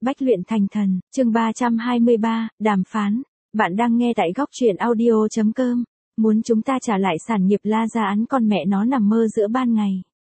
Bách luyện thành thần, chương 323, đàm phán. Bạn đang nghe tại góc truyện audio.com. Muốn chúng ta trả lại sản nghiệp La Gia án con mẹ nó nằm mơ giữa ban ngày.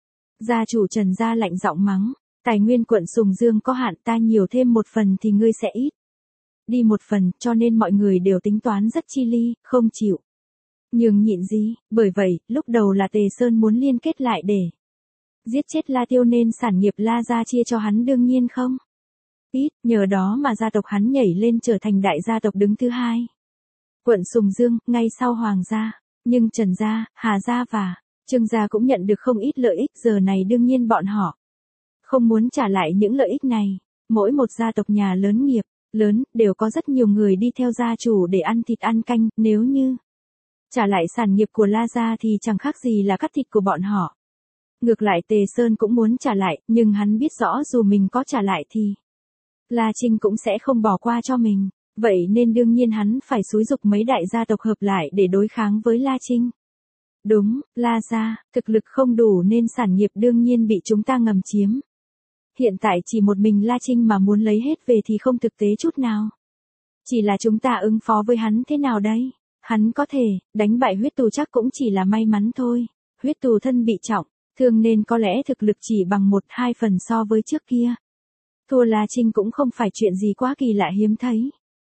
Gia chủ Trần Gia lạnh giọng mắng, tài nguyên quận Sùng Dương có hạn, ta nhiều thêm một phần thì ngươi sẽ ít đi một phần, cho nên mọi người đều tính toán rất chi ly, không chịu nhường nhịn gì. Bởi vậy, lúc đầu là Tề Sơn muốn liên kết lại để giết chết La Tiêu nên sản nghiệp La Gia chia cho hắn đương nhiên không ít, nhờ đó mà gia tộc hắn nhảy lên trở thành đại gia tộc đứng thứ hai quận Sùng Dương, ngay sau Hoàng gia. Nhưng Trần Gia, Hà Gia và Trương Gia cũng nhận được không ít lợi ích, giờ này đương nhiên bọn họ không muốn trả lại những lợi ích này. Mỗi một gia tộc nhà lớn nghiệp lớn đều có rất nhiều người đi theo gia chủ để ăn thịt ăn canh, nếu như trả lại sản nghiệp của La Gia thì chẳng khác gì là cắt thịt của bọn họ. Ngược lại Tề Sơn cũng muốn trả lại, nhưng hắn biết rõ dù mình có trả lại thì La Trinh cũng sẽ không bỏ qua cho mình. Vậy nên đương nhiên hắn phải xúi giục mấy đại gia tộc hợp lại để đối kháng với La Trinh. Đúng, La Gia, thực lực không đủ nên sản nghiệp đương nhiên bị chúng ta ngầm chiếm. Hiện tại chỉ một mình La Trinh mà muốn lấy hết về thì không thực tế chút nào. Chỉ là chúng ta ứng phó với hắn thế nào đây? Hắn có thể đánh bại huyết tù chắc cũng chỉ là may mắn thôi. Huyết tù thân bị trọng thương nên có lẽ thực lực chỉ bằng 1-2 phần so với trước kia. Thua La Trinh cũng không phải chuyện gì quá kỳ lạ hiếm thấy.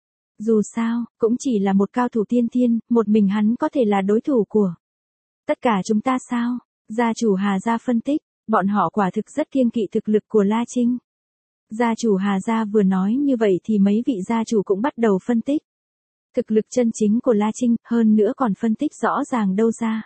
Dù sao, cũng chỉ là một cao thủ tiên thiên, một mình hắn có thể là đối thủ của tất cả chúng ta sao? Gia chủ Hà Gia phân tích, bọn họ quả thực rất kiêng kỵ thực lực của La Trinh. Gia chủ Hà Gia vừa nói như vậy thì mấy vị gia chủ cũng bắt đầu phân tích thực lực chân chính của La Trinh, hơn nữa còn phân tích rõ ràng đâu ra.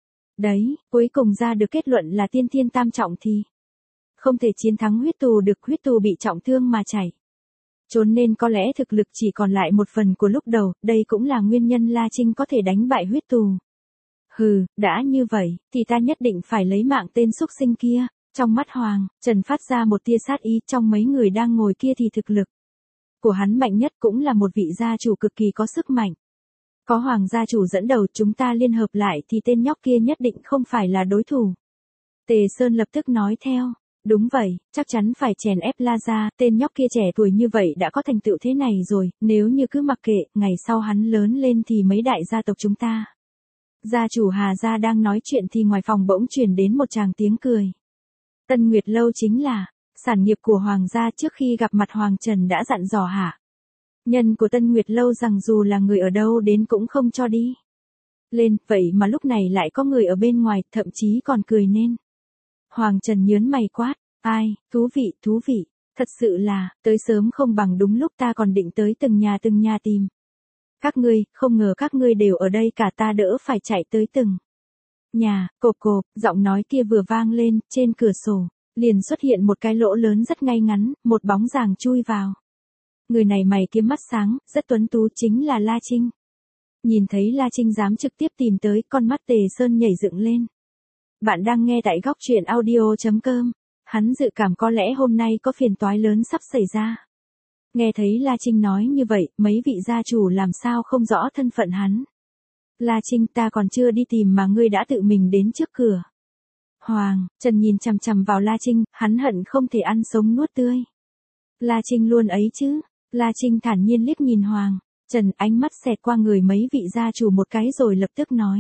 Đấy, cuối cùng ra được kết luận là tiên thiên tam trọng thì không thể chiến thắng huyết tù được, huyết tù bị trọng thương mà chảy trốn nên có lẽ thực lực chỉ còn lại một phần của lúc đầu, đây cũng là nguyên nhân La Trinh có thể đánh bại huyết tù. Hừ, đã như vậy, thì ta nhất định phải lấy mạng tên xúc sinh kia. Trong mắt Hoàng, Trần phát ra một tia sát ý, trong mấy người đang ngồi kia thì thực lực của hắn mạnh nhất, cũng là một vị gia chủ cực kỳ có sức mạnh. Có Hoàng gia chủ dẫn đầu, chúng ta liên hợp lại thì tên nhóc kia nhất định không phải là đối thủ. Tề Sơn lập tức nói theo. Đúng vậy, chắc chắn phải chèn ép La Gia, tên nhóc kia trẻ tuổi như vậy đã có thành tựu thế này rồi, nếu như cứ mặc kệ, ngày sau hắn lớn lên thì mấy đại gia tộc chúng ta. Gia chủ Hà Gia đang nói chuyện thì ngoài phòng bỗng truyền đến một tràng tiếng cười. Tân Nguyệt Lâu chính là sản nghiệp của Hoàng gia, trước khi gặp mặt Hoàng Trần đã dặn dò hạ nhân của Tân Nguyệt Lâu rằng dù là người ở đâu đến cũng không cho đi lên, vậy mà lúc này lại có người ở bên ngoài, thậm chí còn cười nên. Hoàng Trần nhớn mày quát, ai, thú vị, thật sự là, tới sớm không bằng đúng lúc, ta còn định tới từng nhà tìm các ngươi, không ngờ các ngươi đều ở đây cả, ta đỡ phải chạy tới từng nhà. Cộp cộp, giọng nói kia vừa vang lên, trên cửa sổ liền xuất hiện một cái lỗ lớn rất ngay ngắn, một bóng dáng chui vào. Người này mày kiếm mắt sáng, rất tuấn tú, chính là La Trinh. Nhìn thấy La Trinh dám trực tiếp tìm tới, con mắt Tề Sơn nhảy dựng lên. Bạn đang nghe tại góc truyện audio.com. Hắn dự cảm có lẽ hôm nay có phiền toái lớn sắp xảy ra. Nghe thấy La Trinh nói như vậy, mấy vị gia chủ làm sao không rõ thân phận hắn. La Trinh, ta còn chưa đi tìm mà ngươi đã tự mình đến trước cửa. Hoàng Trần nhìn chằm chằm vào La Trinh, hắn hận không thể ăn sống nuốt tươi. La Trinh luôn ấy chứ. La Trinh thản nhiên liếc nhìn Hoàng Trần, ánh mắt xẹt qua người mấy vị gia chủ một cái rồi lập tức nói.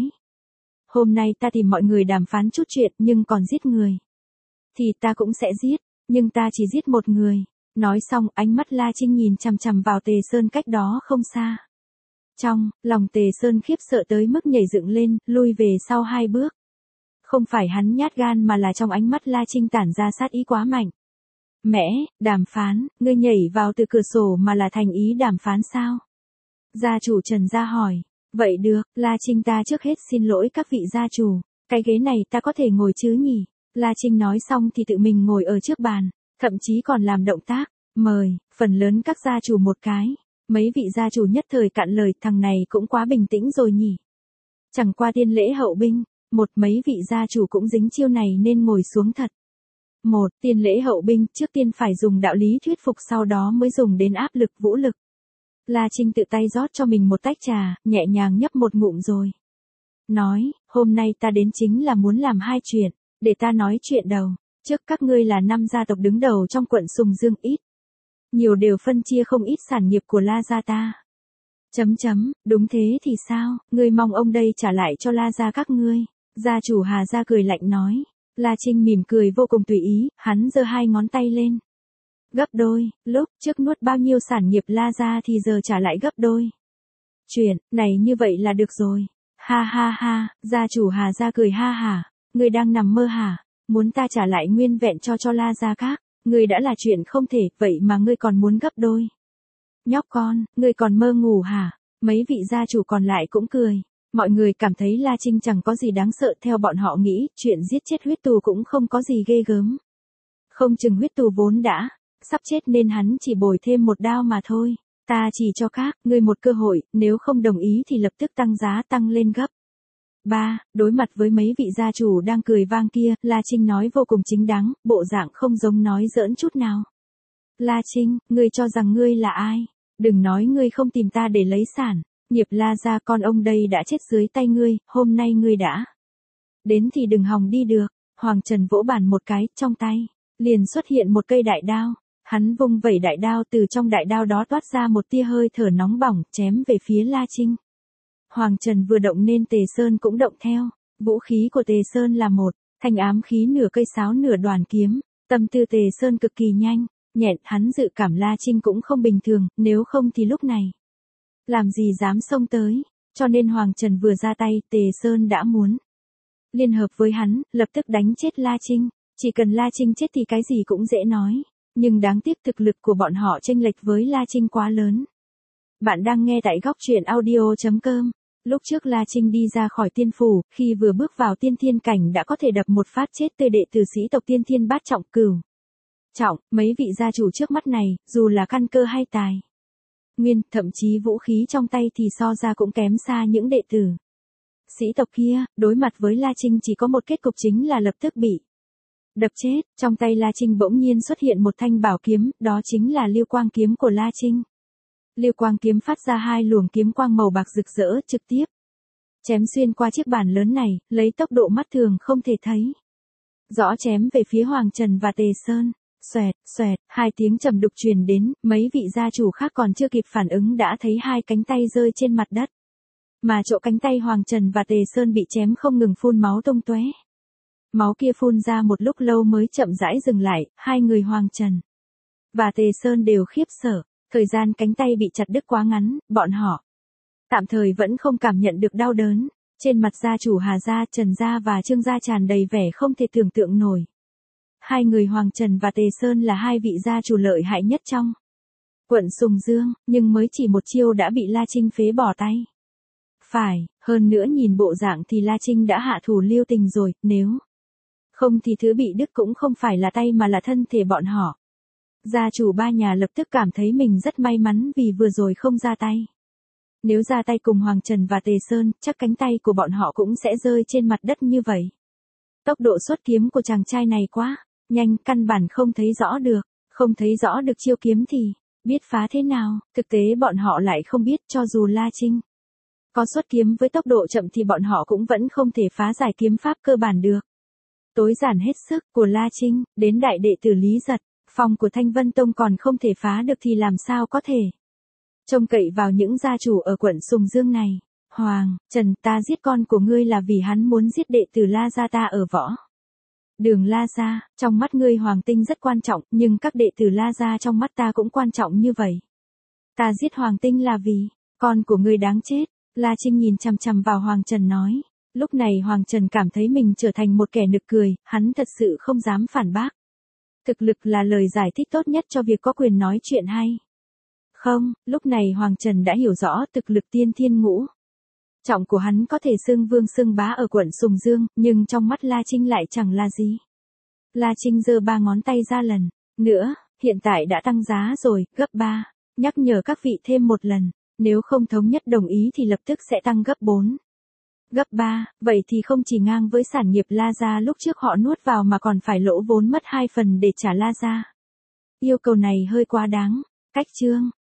Hôm nay ta tìm mọi người đàm phán chút chuyện, nhưng còn giết người thì ta cũng sẽ giết, nhưng ta chỉ giết một người. Nói xong, ánh mắt La Trinh nhìn chằm chằm vào Tề Sơn cách đó không xa. Trong lòng Tề Sơn khiếp sợ tới mức nhảy dựng lên, lui về sau 2 bước. Không phải hắn nhát gan mà là trong ánh mắt La Trinh tản ra sát ý quá mạnh. Mẹ, đàm phán, ngươi nhảy vào từ cửa sổ mà là thành ý đàm phán sao? Gia chủ Trần Gia hỏi. Vậy được, La Trinh, ta trước hết xin lỗi các vị gia chủ, cái ghế này ta có thể ngồi chứ nhỉ? La Trinh nói xong thì tự mình ngồi ở trước bàn, thậm chí còn làm động tác mời phần lớn các gia chủ một cái. Mấy vị gia chủ nhất thời cạn lời, thằng này cũng quá bình tĩnh rồi nhỉ. Chẳng qua tiên lễ hậu binh, mấy vị gia chủ cũng dính chiêu này nên ngồi xuống thật. Tiên lễ hậu binh, trước tiên phải dùng đạo lý thuyết phục, sau đó mới dùng đến áp lực vũ lực. La Trinh tự tay rót cho mình một tách trà, nhẹ nhàng nhấp một ngụm rồi nói, hôm nay ta đến chính là muốn làm 2 chuyện, để ta nói chuyện đầu. Trước, các ngươi là 5 gia tộc đứng đầu trong quận Sùng Dương, ít nhiều đều phân chia không ít sản nghiệp của La gia ta. Đúng thế thì sao, ngươi mong ông đây trả lại cho La gia các ngươi. Gia chủ Hà gia cười lạnh nói. La Trinh mỉm cười vô cùng tùy ý, hắn giơ hai ngón tay lên. Gấp đôi, lúc trước nuốt bao nhiêu sản nghiệp La gia thì giờ trả lại gấp đôi. Chuyện này như vậy là được rồi. Ha ha ha, gia chủ Hà gia cười ha hả, ngươi đang nằm mơ hả, muốn ta trả lại nguyên vẹn cho La gia các, ngươi đã là chuyện không thể, vậy mà ngươi còn muốn gấp đôi. Nhóc con, ngươi còn mơ ngủ hả? Mấy vị gia chủ còn lại cũng cười. Mọi người cảm thấy La Trinh chẳng có gì đáng sợ, theo bọn họ nghĩ, chuyện giết chết huyết tù cũng không có gì ghê gớm. Không chừng huyết tù vốn đã sắp chết nên hắn chỉ bồi thêm một đao mà thôi. Ta chỉ cho các ngươi một cơ hội, nếu không đồng ý thì lập tức tăng giá tăng lên gấp 3. Đối mặt với mấy vị gia chủ đang cười vang kia, La Trinh nói vô cùng chính đáng, bộ dạng không giống nói giỡn chút nào. La Trinh, ngươi cho rằng ngươi là ai? Đừng nói ngươi không tìm ta để lấy sản. Nghiệp La gia con ông đây đã chết dưới tay ngươi, hôm nay ngươi đã đến thì đừng hòng đi được. Hoàng Trần vỗ bàn một cái, trong tay liền xuất hiện một cây đại đao. Hắn vung vẩy đại đao, từ trong đại đao đó toát ra một tia hơi thở nóng bỏng, chém về phía La Trinh. Hoàng Trần vừa động nên Tề Sơn cũng động theo. Vũ khí của Tề Sơn là một thanh ám khí, nửa cây sáo nửa đoàn kiếm. Tâm tư Tề Sơn cực kỳ nhanh, nhẹn, hắn dự cảm La Trinh cũng không bình thường, nếu không thì lúc này làm gì dám xông tới. Cho nên Hoàng Trần vừa ra tay, Tề Sơn đã muốn liên hợp với hắn, lập tức đánh chết La Trinh. Chỉ cần La Trinh chết thì cái gì cũng dễ nói. Nhưng đáng tiếc thực lực của bọn họ chênh lệch với La Trinh quá lớn. Bạn đang nghe tại góc truyện audio.com. Lúc trước La Trinh đi ra khỏi tiên phủ, khi vừa bước vào tiên thiên cảnh đã có thể đập một phát chết tươi đệ tử sĩ tộc tiên thiên bát trọng cửu trọng. Mấy vị gia chủ trước mắt này, dù là căn cơ hay tài nguyên, thậm chí vũ khí trong tay thì so ra cũng kém xa những đệ tử sĩ tộc kia. Đối mặt với La Trinh chỉ có một kết cục, chính là lập tức bị đập chết. Trong tay La Trinh bỗng nhiên xuất hiện một thanh bảo kiếm, đó chính là Lưu Quang kiếm của La Trinh. Lưu Quang kiếm phát ra hai luồng kiếm quang màu bạc rực rỡ, trực tiếp chém xuyên qua chiếc bàn lớn này, lấy tốc độ mắt thường không thể thấy rõ chém về phía Hoàng Trần và Tề Sơn. Xoẹt, xoẹt, hai tiếng trầm đục truyền đến, mấy vị gia chủ khác còn chưa kịp phản ứng đã thấy hai cánh tay rơi trên mặt đất. Mà chỗ cánh tay Hoàng Trần và Tề Sơn bị chém không ngừng phun máu tung tóe. Máu kia phun ra một lúc lâu mới chậm rãi dừng lại, hai người Hoàng Trần và Tề Sơn đều khiếp sợ. Thời gian cánh tay bị chặt đứt quá ngắn, bọn họ tạm thời vẫn không cảm nhận được đau đớn. Trên mặt gia chủ Hà gia, Trần gia và Trương gia tràn đầy vẻ không thể tưởng tượng nổi. Hai người Hoàng Trần và Tề Sơn là hai vị gia chủ lợi hại nhất trong quận Sùng Dương, nhưng mới chỉ một chiêu đã bị La Trinh phế bỏ tay. Phải, hơn nữa nhìn bộ dạng thì La Trinh đã hạ thủ lưu tình rồi, nếu không thì thứ bị đứt cũng không phải là tay mà là thân thể bọn họ. Gia chủ ba nhà lập tức cảm thấy mình rất may mắn vì vừa rồi không ra tay. Nếu ra tay cùng Hoàng Trần và Tề Sơn, chắc cánh tay của bọn họ cũng sẽ rơi trên mặt đất như vậy. Tốc độ xuất kiếm của chàng trai này quá nhanh, căn bản không thấy rõ được. Không thấy rõ được chiêu kiếm thì biết phá thế nào. Thực tế bọn họ lại không biết, cho dù La Trinh có xuất kiếm với tốc độ chậm thì bọn họ cũng vẫn không thể phá giải kiếm pháp cơ bản được. Tối giản hết sức của La Trinh, đến đại đệ tử Lý Giật, phòng của Thanh Vân Tông còn không thể phá được thì làm sao có thể trông cậy vào những gia chủ ở quận Sùng Dương này. Hoàng Trần, ta giết con của ngươi là vì hắn muốn giết đệ tử La gia ta ở võ đường La gia. Trong mắt ngươi Hoàng Tinh rất quan trọng, nhưng các đệ tử La gia trong mắt ta cũng quan trọng như vậy. Ta giết Hoàng Tinh là vì con của ngươi đáng chết. La Trinh nhìn chằm chằm vào Hoàng Trần nói. Lúc này Hoàng Trần cảm thấy mình trở thành một kẻ nực cười, hắn thật sự không dám phản bác. Thực lực là lời giải thích tốt nhất cho việc có quyền nói chuyện hay không. Lúc này Hoàng Trần đã hiểu rõ thực lực tiên thiên ngũ trọng của hắn có thể xưng vương xưng bá ở quận Sùng Dương, nhưng trong mắt La Trinh lại chẳng là gì. La Trinh giơ ba ngón tay ra lần nữa, hiện tại đã tăng giá rồi, gấp 3. Nhắc nhở các vị thêm một lần, nếu không thống nhất đồng ý thì lập tức sẽ tăng gấp 4. Gấp 3, vậy thì không chỉ ngang với sản nghiệp La gia lúc trước họ nuốt vào mà còn phải lỗ vốn mất 2 phần để trả La gia. Yêu cầu này hơi quá đáng. Cách chương